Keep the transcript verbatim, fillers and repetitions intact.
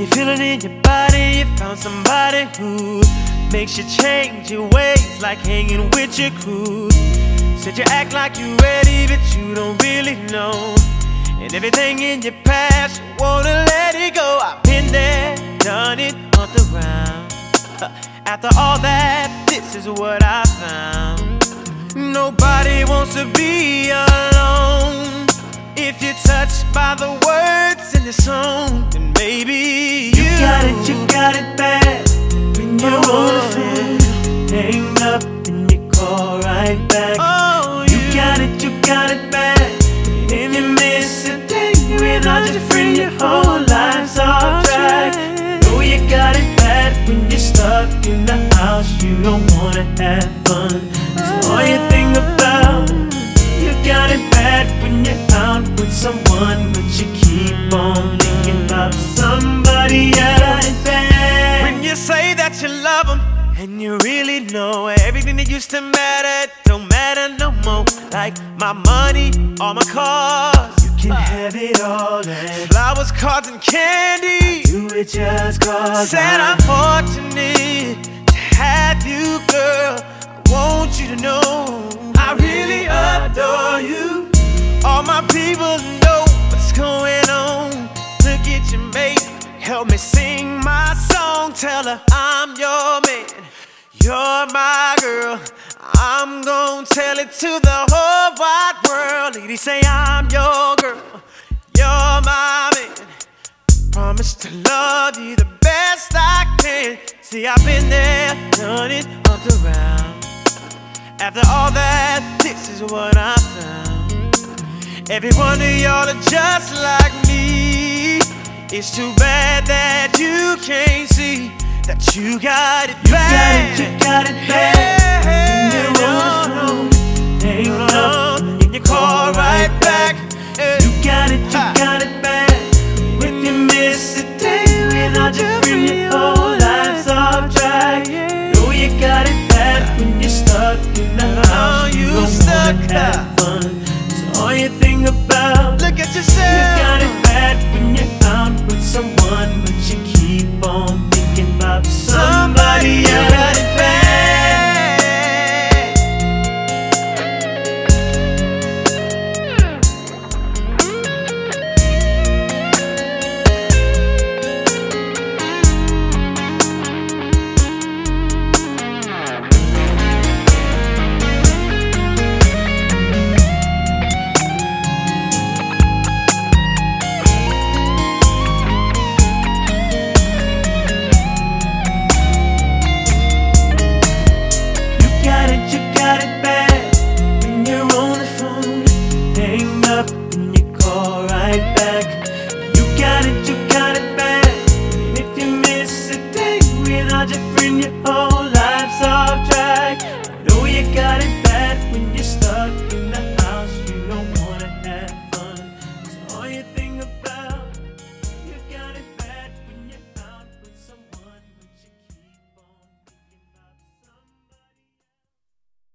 you feel it in your body, you found somebody who makes you change your ways, like hanging with your crew. Said you act like you ready, but you don't really know. And everything in your past, you wanna let it go. I've been there, done it, on the round. After all that, this is what I found. Nobody wants to be alone. If you're touched by the words in the song, then maybe you, you got it, you got it bad. When you're on the phone, hang up and you call right back. Oh, you, you got it, you got it bad. If you miss a day without your friend, your whole life's off track. Know you got it bad when you're stuck in the house, you don't wanna have fun. That's all you think about. You got it bad when you're out with someone, but you keep on thinking about somebody else. When you say that you love them, and you really know everything that used to matter don't matter no more. Like my money, all my cars, you can have it all, and flowers, cards, and candy. I do it just cause said I'm fortunate to have you, girl. I want you to know I really adore you. All my people know what's going on. Look at your mate, help me sing my song. Tell her I'm your man, you're my girl. I'm gonna tell it to the whole wide world. Ladies say I'm your girl, you're my man. Promise to love you the best I can. See, I've been there, done it, up around. After all that, this is what I found. Every one of y'all are just like me. It's too bad that you can't see that you got it bad. You got it, you got it bad. When you're on the phone, hang up and you call right back. You got it, you got it bad. If you miss a day without your friend, your whole life's off track. Know you got it bad when you're stuck in the house. You don't wanna have fun. That's all you think about. Look at yourself. You got it bad when you're out with someone, but you keep on thinking about somebody else. Got it bad. Your friend, your whole life's off track. Know you got it